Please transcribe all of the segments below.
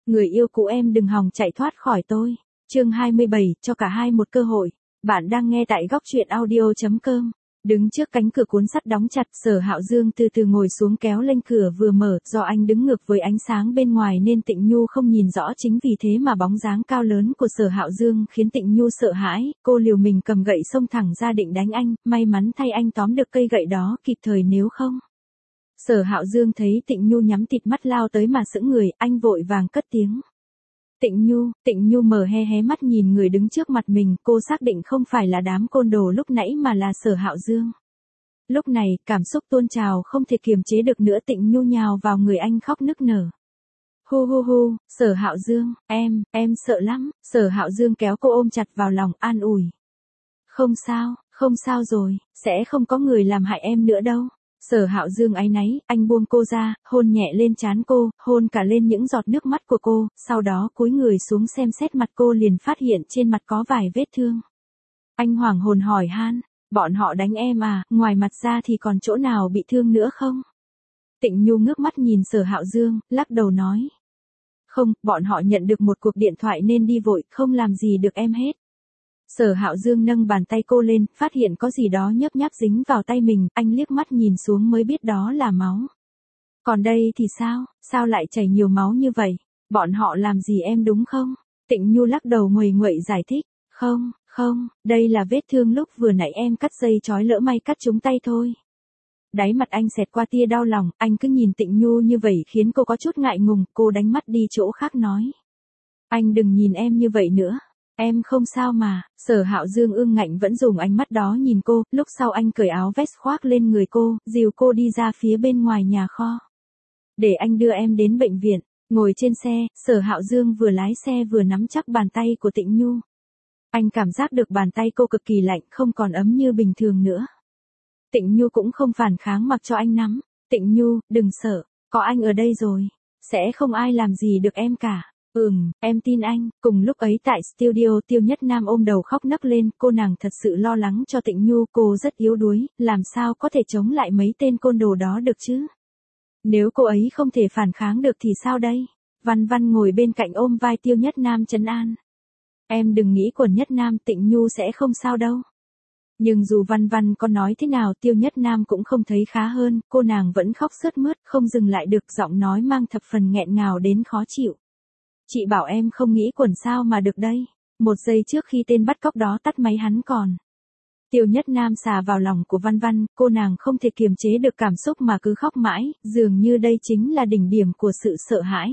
Người yêu cũ em đừng hòng chạy thoát khỏi tôi. Chương 27, cho cả hai một cơ hội. Bạn đang nghe tại góc truyện audio.com. Đứng trước cánh cửa cuốn sắt đóng chặt, Sở Hạo Dương từ từ ngồi xuống kéo lên cửa vừa mở, do anh đứng ngược với ánh sáng bên ngoài nên Tịnh Nhu không nhìn rõ, chính vì thế mà bóng dáng cao lớn của Sở Hạo Dương khiến Tịnh Nhu sợ hãi, cô liều mình cầm gậy xông thẳng ra định đánh anh, may mắn thay anh tóm được cây gậy đó kịp thời, nếu không. Sở Hạo Dương thấy Tịnh Nhu nhắm tịt mắt lao tới mà sững người, anh vội vàng cất tiếng. Tịnh Nhu mở hé mắt nhìn người đứng trước mặt mình, cô xác định không phải là đám côn đồ lúc nãy mà là Sở Hạo Dương. Lúc này, cảm xúc tuôn trào không thể kiềm chế được nữa, Tịnh Nhu nhào vào người anh khóc nức nở. Hu, Sở Hạo Dương, em sợ lắm. Sở Hạo Dương kéo cô ôm chặt vào lòng, an ủi. Không sao rồi, sẽ không có người làm hại em nữa đâu. Sở Hạo Dương áy náy, anh buông cô ra, hôn nhẹ lên trán cô, hôn cả lên những giọt nước mắt của cô, sau đó cúi người xuống xem xét mặt cô, liền phát hiện trên mặt có vài vết thương. Anh hoảng hồn hỏi han, bọn họ đánh em à, ngoài mặt ra thì còn chỗ nào bị thương nữa không? Tịnh Nhu ngước mắt nhìn Sở Hạo Dương, lắc đầu nói. Không, bọn họ nhận được một cuộc điện thoại nên đi vội, không làm gì được em hết. Sở Hạo Dương nâng bàn tay cô lên, phát hiện có gì đó nhấp nháp dính vào tay mình, anh liếc mắt nhìn xuống mới biết đó là máu. Còn đây thì sao lại chảy nhiều máu như vậy? Bọn họ làm gì em đúng không? Tịnh Nhu lắc đầu nguầy nguậy giải thích. Không, đây là vết thương lúc vừa nãy em cắt dây trói, lỡ may cắt trúng tay thôi. Đáy mặt anh xẹt qua tia đau lòng, anh cứ nhìn Tịnh Nhu như vậy khiến cô có chút ngại ngùng, cô đánh mắt đi chỗ khác nói. Anh đừng nhìn em như vậy nữa. Em không sao mà. Sở Hạo Dương ương ngạnh vẫn dùng ánh mắt đó nhìn cô, lúc sau anh cởi áo vest khoác lên người cô, dìu cô đi ra phía bên ngoài nhà kho. Để anh đưa em đến bệnh viện. Ngồi trên xe, Sở Hạo Dương vừa lái xe vừa nắm chắc bàn tay của Tịnh Nhu. Anh cảm giác được bàn tay cô cực kỳ lạnh, không còn ấm như bình thường nữa. Tịnh Nhu cũng không phản kháng mặc cho anh nắm. Tịnh Nhu, đừng sợ, có anh ở đây rồi. Sẽ không ai làm gì được em cả. Em tin anh. Cùng lúc ấy tại studio, Tiêu Nhất Nam ôm đầu khóc nấc lên, cô nàng thật sự lo lắng cho Tịnh Nhu, cô rất yếu đuối, làm sao có thể chống lại mấy tên côn đồ đó được chứ? Nếu cô ấy không thể phản kháng được thì sao đây? Văn Văn ngồi bên cạnh ôm vai Tiêu Nhất Nam trấn an. Em đừng nghĩ Quần Nhất Nam, Tịnh Nhu sẽ không sao đâu. Nhưng dù Văn Văn có nói thế nào, Tiêu Nhất Nam cũng không thấy khá hơn, cô nàng vẫn khóc sướt mướt, không dừng lại được, giọng nói mang thập phần nghẹn ngào đến khó chịu. Chị bảo em không nghĩ Quần sao mà được đây. Một giây trước khi tên bắt cóc đó tắt máy hắn còn. Tiêu Nhất Nam xà vào lòng của Văn Văn, cô nàng không thể kiềm chế được cảm xúc mà cứ khóc mãi, dường như đây chính là đỉnh điểm của sự sợ hãi.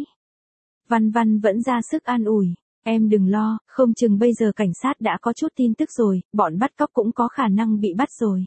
Văn Văn vẫn ra sức an ủi. Em đừng lo, không chừng bây giờ cảnh sát đã có chút tin tức rồi, bọn bắt cóc cũng có khả năng bị bắt rồi.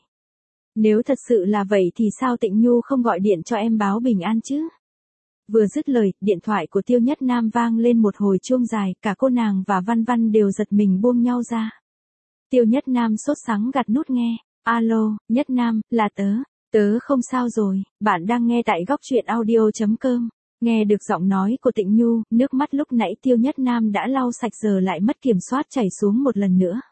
Nếu thật sự là vậy thì sao Tịnh Nhu không gọi điện cho em báo bình an chứ? Vừa dứt lời, điện thoại của Tiêu Nhất Nam vang lên một hồi chuông dài, cả cô nàng và Văn Văn đều giật mình buông nhau ra. Tiêu Nhất Nam sốt sắng gặt nút nghe. Alo, Nhất Nam, là tớ không sao rồi, bạn đang nghe tại góc truyện audio.com. Nghe được giọng nói của Tịnh Nhu, nước mắt lúc nãy Tiêu Nhất Nam đã lau sạch giờ lại mất kiểm soát chảy xuống một lần nữa.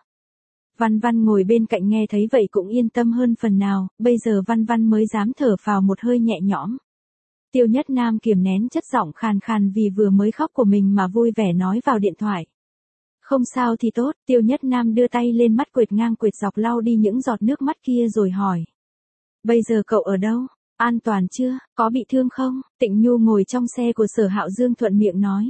Văn Văn ngồi bên cạnh nghe thấy vậy cũng yên tâm hơn phần nào, bây giờ Văn Văn mới dám thở phào một hơi nhẹ nhõm. Tiêu Nhất Nam kiềm nén chất giọng khàn khàn vì vừa mới khóc của mình mà vui vẻ nói vào điện thoại. Không sao thì tốt. Tiêu Nhất Nam đưa tay lên mắt quệt ngang quệt dọc lau đi những giọt nước mắt kia rồi hỏi. Bây giờ cậu ở đâu? An toàn chưa? Có bị thương không? Tịnh Nhu ngồi trong xe của Sở Hạo Dương thuận miệng nói.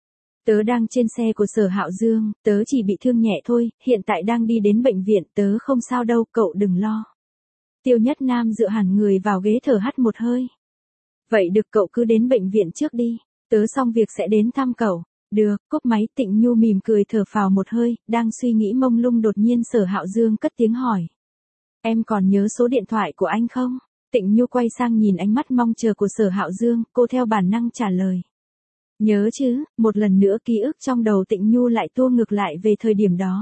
Tớ đang trên xe của Sở Hạo Dương, tớ chỉ bị thương nhẹ thôi, hiện tại đang đi đến bệnh viện, tớ không sao đâu, cậu đừng lo. Tiêu Nhất Nam dựa hẳn người vào ghế thở hắt một hơi. Vậy được, cậu cứ đến bệnh viện trước đi, tớ xong việc sẽ đến thăm cậu. Được, cúp máy. Tịnh Nhu mỉm cười thở phào một hơi, đang suy nghĩ mông lung đột nhiên Sở Hạo Dương cất tiếng hỏi. Em còn nhớ số điện thoại của anh không? Tịnh Nhu quay sang nhìn ánh mắt mong chờ của Sở Hạo Dương, cô theo bản năng trả lời. Nhớ chứ. Một lần nữa ký ức trong đầu Tịnh Nhu lại tua ngược lại về thời điểm đó.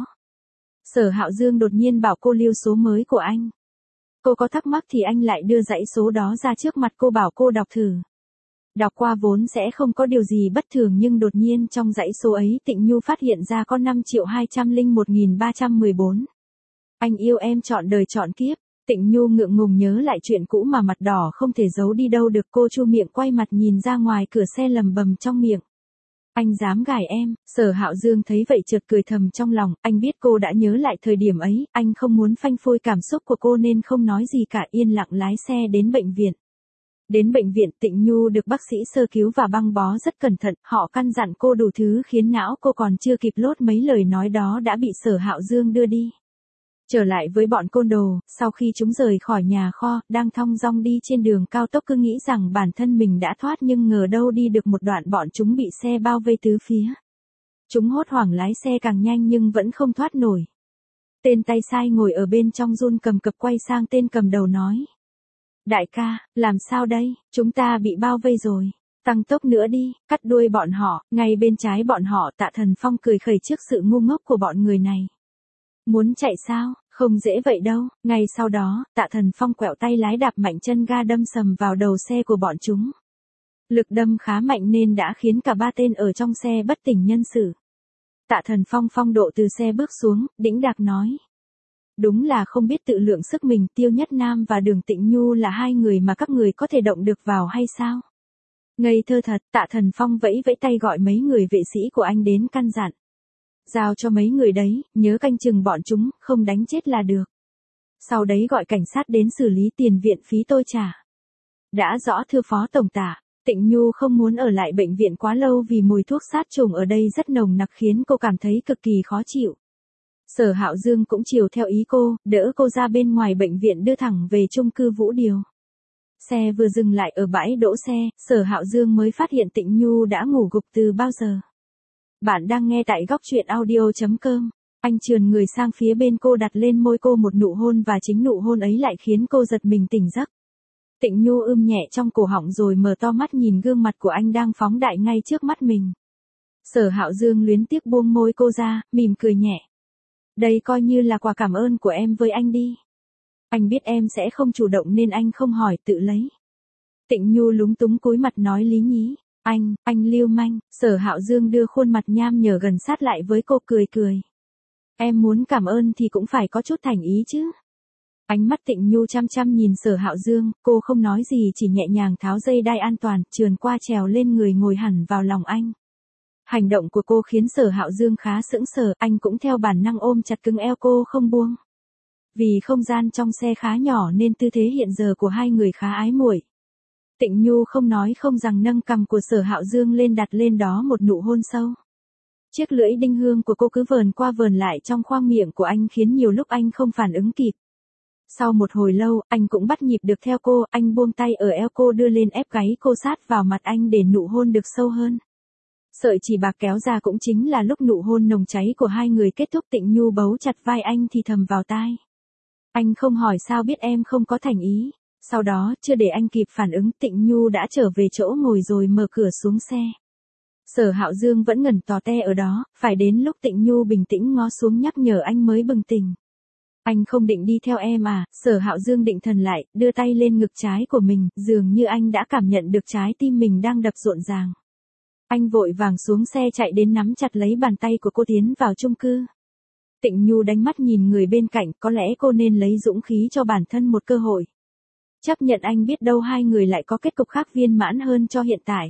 Sở Hạo Dương đột nhiên bảo cô lưu số mới của anh. Cô có thắc mắc thì anh lại đưa dãy số đó ra trước mặt cô bảo cô đọc thử. Đọc qua vốn sẽ không có điều gì bất thường nhưng đột nhiên trong dãy số ấy Tịnh Nhu phát hiện ra có 5.201.314. Anh yêu em trọn đời trọn kiếp. Tịnh Nhu ngượng ngùng nhớ lại chuyện cũ mà mặt đỏ không thể giấu đi đâu được, cô chu miệng quay mặt nhìn ra ngoài cửa xe lầm bầm trong miệng. Anh dám gài em, Sở Hạo Dương thấy vậy chợt cười thầm trong lòng, anh biết cô đã nhớ lại thời điểm ấy, anh không muốn phanh phui cảm xúc của cô nên không nói gì cả, yên lặng lái xe đến bệnh viện. Đến bệnh viện, Tịnh Nhu được bác sĩ sơ cứu và băng bó rất cẩn thận, họ căn dặn cô đủ thứ khiến não cô còn chưa kịp lốt mấy lời nói đó đã bị Sở Hạo Dương đưa đi. Trở lại với bọn côn đồ, sau khi chúng rời khỏi nhà kho, đang thong dong đi trên đường cao tốc cứ nghĩ rằng bản thân mình đã thoát nhưng ngờ đâu đi được một đoạn bọn chúng bị xe bao vây tứ phía. Chúng hốt hoảng lái xe càng nhanh nhưng vẫn không thoát nổi. Tên tay sai ngồi ở bên trong run cầm cập quay sang tên cầm đầu nói. Đại ca, làm sao đây, chúng ta bị bao vây rồi. Tăng tốc nữa đi, cắt đuôi bọn họ, ngay bên trái bọn họ Tạ Thần Phong cười khẩy trước sự ngu ngốc của bọn người này. Muốn chạy sao, không dễ vậy đâu, ngay sau đó, Tạ Thần Phong quẹo tay lái đạp mạnh chân ga đâm sầm vào đầu xe của bọn chúng. Lực đâm khá mạnh nên đã khiến cả ba tên ở trong xe bất tỉnh nhân sự. Tạ Thần Phong phong độ từ xe bước xuống, đĩnh đạc nói. Đúng là không biết tự lượng sức mình, Tiêu Nhất Nam và Đường Tịnh Nhu là hai người mà các người có thể động được vào hay sao? Ngây thơ thật, Tạ Thần Phong vẫy vẫy tay gọi mấy người vệ sĩ của anh đến căn dặn. Giao cho mấy người đấy, nhớ canh chừng bọn chúng, không đánh chết là được. Sau đấy gọi cảnh sát đến xử lý, tiền viện phí tôi trả. Đã rõ thưa Phó Tổng Tả, Tịnh Nhu không muốn ở lại bệnh viện quá lâu vì mùi thuốc sát trùng ở đây rất nồng nặc khiến cô cảm thấy cực kỳ khó chịu. Sở Hạo Dương cũng chiều theo ý cô, đỡ cô ra bên ngoài bệnh viện đưa thẳng về chung cư Vũ Điều. Xe vừa dừng lại ở bãi đỗ xe, Sở Hạo Dương mới phát hiện Tịnh Nhu đã ngủ gục từ bao giờ. Bạn đang nghe tại góc truyện audio.com. Anh trườn người sang phía bên cô đặt lên môi cô một nụ hôn và chính nụ hôn ấy lại khiến cô giật mình tỉnh giấc. Tịnh Nhu nhẹ trong cổ họng rồi mở to mắt nhìn gương mặt của anh đang phóng đại ngay trước mắt mình. Sở Hạo Dương luyến tiếc buông môi cô ra, mỉm cười nhẹ. Đây coi như là quà cảm ơn của em với anh đi. Anh biết em sẽ không chủ động nên anh không hỏi, tự lấy. Tịnh Nhu lúng túng cúi mặt nói lý nhí. Anh lưu manh. Sở Hạo Dương đưa khuôn mặt nham nhở gần sát lại với cô, cười cười. Em muốn cảm ơn thì cũng phải có chút thành ý chứ. Ánh mắt Tịnh Nhu chăm chăm nhìn Sở Hạo Dương, cô không nói gì chỉ nhẹ nhàng tháo dây đai an toàn, trườn qua trèo lên người ngồi hẳn vào lòng anh. Hành động của cô khiến Sở Hạo Dương khá sững sờ, anh cũng theo bản năng ôm chặt cứng eo cô không buông. Vì không gian trong xe khá nhỏ nên tư thế hiện giờ của hai người khá ái muội. Tịnh Nhu không nói không rằng nâng cằm của Sở Hạo Dương lên đặt lên đó một nụ hôn sâu. Chiếc lưỡi đinh hương của cô cứ vờn qua vờn lại trong khoang miệng của anh khiến nhiều lúc anh không phản ứng kịp. Sau một hồi lâu, anh cũng bắt nhịp được theo cô, anh buông tay ở eo cô đưa lên ép gáy cô sát vào mặt anh để nụ hôn được sâu hơn. Sợi chỉ bạc kéo ra cũng chính là lúc nụ hôn nồng cháy của hai người kết thúc. Tịnh Nhu bấu chặt vai anh thì thầm vào tai. Anh không hỏi sao biết em không có thành ý. Sau đó, chưa để anh kịp phản ứng, Tịnh Nhu đã trở về chỗ ngồi rồi mở cửa xuống xe. Sở Hạo Dương vẫn ngẩn tò te ở đó, phải đến lúc Tịnh Nhu bình tĩnh ngó xuống nhắc nhở anh mới bừng tỉnh. Anh không định đi theo em à? Sở Hạo Dương định thần lại, đưa tay lên ngực trái của mình, dường như anh đã cảm nhận được trái tim mình đang đập rộn ràng. Anh vội vàng xuống xe chạy đến nắm chặt lấy bàn tay của cô tiến vào chung cư. Tịnh Nhu đánh mắt nhìn người bên cạnh, có lẽ cô nên lấy dũng khí cho bản thân một cơ hội. Chấp nhận anh, biết đâu hai người lại có kết cục khác viên mãn hơn cho hiện tại.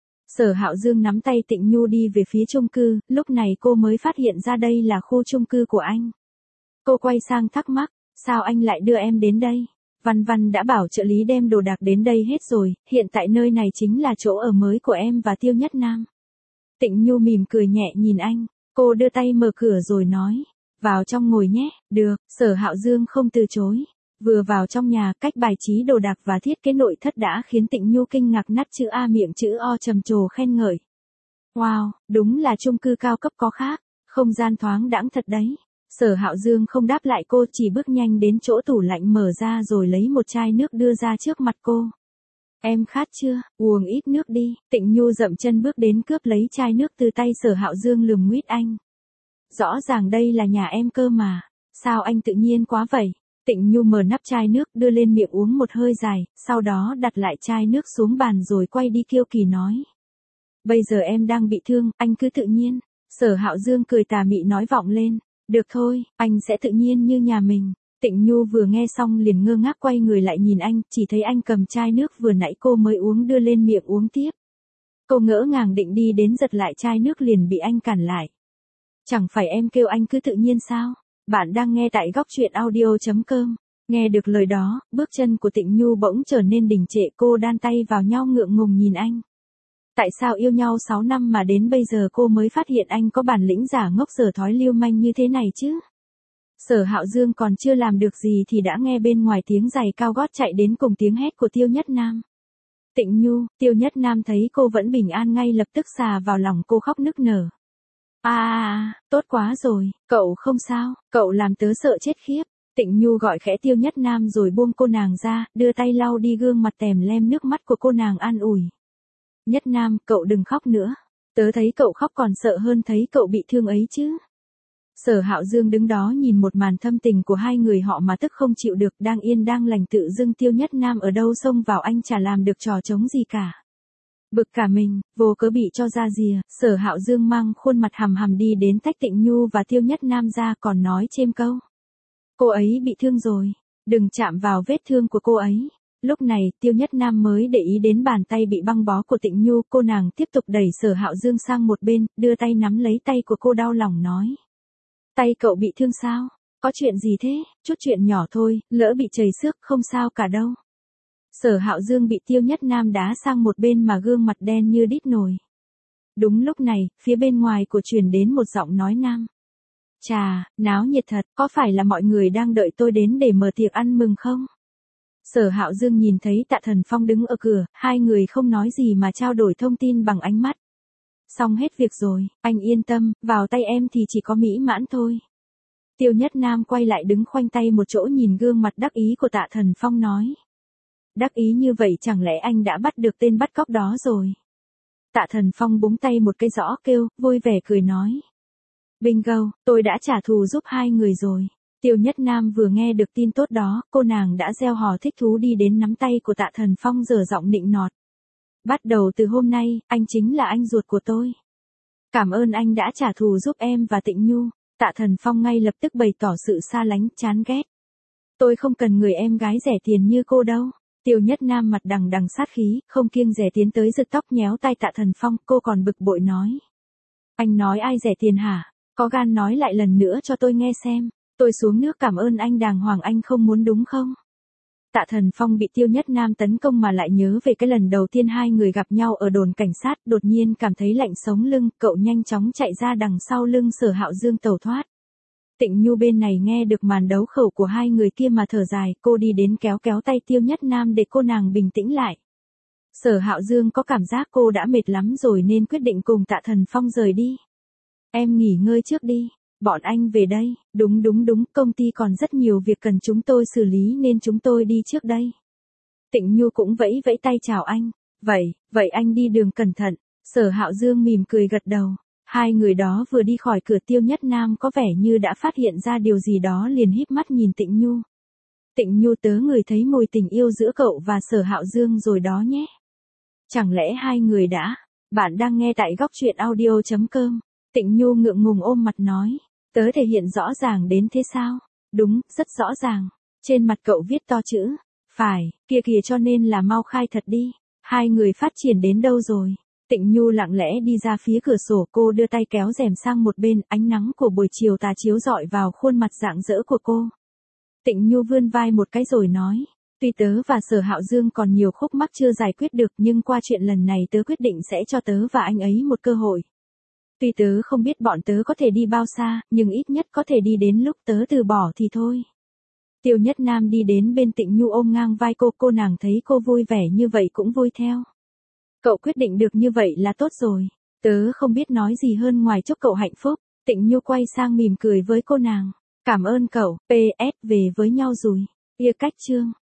Sở Hạo Dương nắm tay Tịnh Nhu đi về phía chung cư, lúc này cô mới phát hiện ra đây là khu chung cư của anh. Cô quay sang thắc mắc, sao anh lại đưa em đến đây? Văn Văn đã bảo trợ lý đem đồ đạc đến đây hết rồi, hiện tại nơi này chính là chỗ ở mới của em và Tiêu Nhất Nam. Tịnh Nhu mỉm cười nhẹ nhìn anh, cô đưa tay mở cửa rồi nói, vào trong ngồi nhé. Được, Sở Hạo Dương không từ chối. Vừa vào trong nhà, cách bài trí đồ đạc và thiết kế nội thất đã khiến Tịnh Nhu kinh ngạc, nát chữ A miệng chữ O trầm trồ khen ngợi. Wow, đúng là chung cư cao cấp có khác, không gian thoáng đãng thật đấy. Sở Hạo Dương không đáp lại cô, chỉ bước nhanh đến chỗ tủ lạnh mở ra rồi lấy một chai nước đưa ra trước mặt cô. Em khát chưa, uống ít nước đi. Tịnh Nhu dậm chân bước đến cướp lấy chai nước từ tay Sở Hạo Dương, lườm nguýt anh. Rõ ràng đây là nhà em cơ mà, sao anh tự nhiên quá vậy? Tịnh Nhu mở nắp chai nước đưa lên miệng uống một hơi dài, sau đó đặt lại chai nước xuống bàn rồi quay đi kiêu kỳ nói. Bây giờ em đang bị thương, anh cứ tự nhiên. Sở Hạo Dương cười tà mị nói vọng lên. Được thôi, anh sẽ tự nhiên như nhà mình. Tịnh Nhu vừa nghe xong liền ngơ ngác quay người lại nhìn anh, chỉ thấy anh cầm chai nước vừa nãy cô mới uống đưa lên miệng uống tiếp. Cô ngỡ ngàng định đi đến giật lại chai nước liền bị anh cản lại. Chẳng phải em kêu anh cứ tự nhiên sao? Bạn đang nghe tại góc truyện audio.com. Nghe được lời đó, bước chân của Tịnh Nhu bỗng trở nên đình trệ, cô đan tay vào nhau ngượng ngùng nhìn anh. Tại sao yêu nhau 6 năm mà đến bây giờ cô mới phát hiện anh có bản lĩnh giả ngốc dở thói lưu manh như thế này chứ? Sở Hạo Dương còn chưa làm được gì thì đã nghe bên ngoài tiếng giày cao gót chạy đến cùng tiếng hét của Tiêu Nhất Nam. Tịnh Nhu, Tiêu Nhất Nam thấy cô vẫn bình an ngay lập tức xà vào lòng cô khóc nức nở. Tốt quá rồi, cậu không sao, cậu làm tớ sợ chết khiếp. Tịnh Nhu gọi khẽ Tiêu Nhất Nam rồi buông cô nàng ra, đưa tay lau đi gương mặt tèm lem nước mắt của cô nàng an ủi. Nhất Nam, cậu đừng khóc nữa. Tớ thấy cậu khóc còn sợ hơn thấy cậu bị thương ấy chứ. Sở Hạo Dương đứng đó nhìn một màn thâm tình của hai người họ mà tức không chịu được, đang yên đang lành tự dưng Tiêu Nhất Nam ở đâu xông vào anh chả làm được trò trống gì cả. Bực cả mình, vô cớ bị cho ra rìa, Sở Hạo Dương mang khuôn mặt hầm hầm đi đến tách Tịnh Nhu và Tiêu Nhất Nam ra còn nói chêm câu. Cô ấy bị thương rồi, đừng chạm vào vết thương của cô ấy. Lúc này, Tiêu Nhất Nam mới để ý đến bàn tay bị băng bó của Tịnh Nhu, cô nàng tiếp tục đẩy Sở Hạo Dương sang một bên, đưa tay nắm lấy tay của cô đau lòng nói. Tay cậu bị thương sao? Có chuyện gì thế? Chút chuyện nhỏ thôi, lỡ bị chảy xước không sao cả đâu. Sở Hạo Dương bị Tiêu Nhất Nam đá sang một bên mà gương mặt đen như đít nồi. Đúng lúc này, phía bên ngoài của truyền đến một giọng nói nam. Chà, náo nhiệt thật, có phải là mọi người đang đợi tôi đến để mở tiệc ăn mừng không? Sở Hạo Dương nhìn thấy Tạ Thần Phong đứng ở cửa, hai người không nói gì mà trao đổi thông tin bằng ánh mắt. Xong hết việc rồi, anh yên tâm, vào tay em thì chỉ có mỹ mãn thôi. Tiêu Nhất Nam quay lại đứng khoanh tay một chỗ nhìn gương mặt đắc ý của Tạ Thần Phong nói. Đắc ý như vậy chẳng lẽ anh đã bắt được tên bắt cóc đó rồi? Tạ Thần Phong búng tay một cái giõ kêu, vui vẻ cười nói. Bingo, tôi đã trả thù giúp hai người rồi. Tiêu Nhất Nam vừa nghe được tin tốt đó, cô nàng đã reo hò thích thú đi đến nắm tay của Tạ Thần Phong giở giọng nịnh nọt. Bắt đầu từ hôm nay, anh chính là anh ruột của tôi. Cảm ơn anh đã trả thù giúp em và Tịnh Nhu. Tạ Thần Phong ngay lập tức bày tỏ sự xa lánh, chán ghét. Tôi không cần người em gái rẻ tiền như cô đâu. Tiêu Nhất Nam mặt đằng đằng sát khí, không kiêng dè tiến tới giật tóc nhéo tay Tạ Thần Phong, cô còn bực bội nói. Anh nói ai rẻ tiền hả? Có gan nói lại lần nữa cho tôi nghe xem. Tôi xuống nước cảm ơn anh đàng hoàng anh không muốn đúng không? Tạ Thần Phong bị Tiêu Nhất Nam tấn công mà lại nhớ về cái lần đầu tiên hai người gặp nhau ở đồn cảnh sát, đột nhiên cảm thấy lạnh sống lưng, cậu nhanh chóng chạy ra đằng sau lưng Sở Hạo Dương tẩu thoát. Tịnh Nhu bên này nghe được màn đấu khẩu của hai người kia mà thở dài, cô đi đến kéo kéo tay Tiêu Nhất Nam để cô nàng bình tĩnh lại. Sở Hạo Dương có cảm giác cô đã mệt lắm rồi nên quyết định cùng Tạ Thần Phong rời đi. Em nghỉ ngơi trước đi. Bọn anh về đây, đúng, công ty còn rất nhiều việc cần chúng tôi xử lý nên chúng tôi đi trước đây. Tịnh Nhu cũng vẫy vẫy tay chào anh. Vậy anh đi đường cẩn thận. Sở Hạo Dương mỉm cười gật đầu. Hai người đó vừa đi khỏi cửa Tiêu Nhất Nam có vẻ như đã phát hiện ra điều gì đó liền híp mắt nhìn Tịnh Nhu. Tịnh Nhu tớ ngửi thấy mùi tình yêu giữa cậu và Sở Hạo Dương rồi đó nhé. Chẳng lẽ hai người đã? Bạn đang nghe tại góc truyện audio.com. Tịnh Nhu ngượng ngùng ôm mặt nói. Tớ thể hiện rõ ràng đến thế sao? Đúng, rất rõ ràng. Trên mặt cậu viết to chữ. Phải, kia kìa cho nên là mau khai thật đi. Hai người phát triển đến đâu rồi? Tịnh Nhu lặng lẽ đi ra phía cửa sổ, cô đưa tay kéo rèm sang một bên, ánh nắng của buổi chiều tà chiếu rọi vào khuôn mặt rạng rỡ của cô. Tịnh Nhu vươn vai một cái rồi nói. Tuy tớ và Sở Hạo Dương còn nhiều khúc mắc chưa giải quyết được nhưng qua chuyện lần này tớ quyết định sẽ cho tớ và anh ấy một cơ hội. Tuy tớ không biết bọn tớ có thể đi bao xa, nhưng ít nhất có thể đi đến lúc tớ từ bỏ thì thôi. Tiêu Nhất Nam đi đến bên Tịnh Nhu ôm ngang vai cô nàng thấy cô vui vẻ như vậy cũng vui theo. Cậu quyết định được như vậy là tốt rồi. Tớ không biết nói gì hơn ngoài chúc cậu hạnh phúc. Tịnh Nhu quay sang mỉm cười với cô nàng. Cảm ơn cậu, PS về với nhau rồi. Ia cách chương.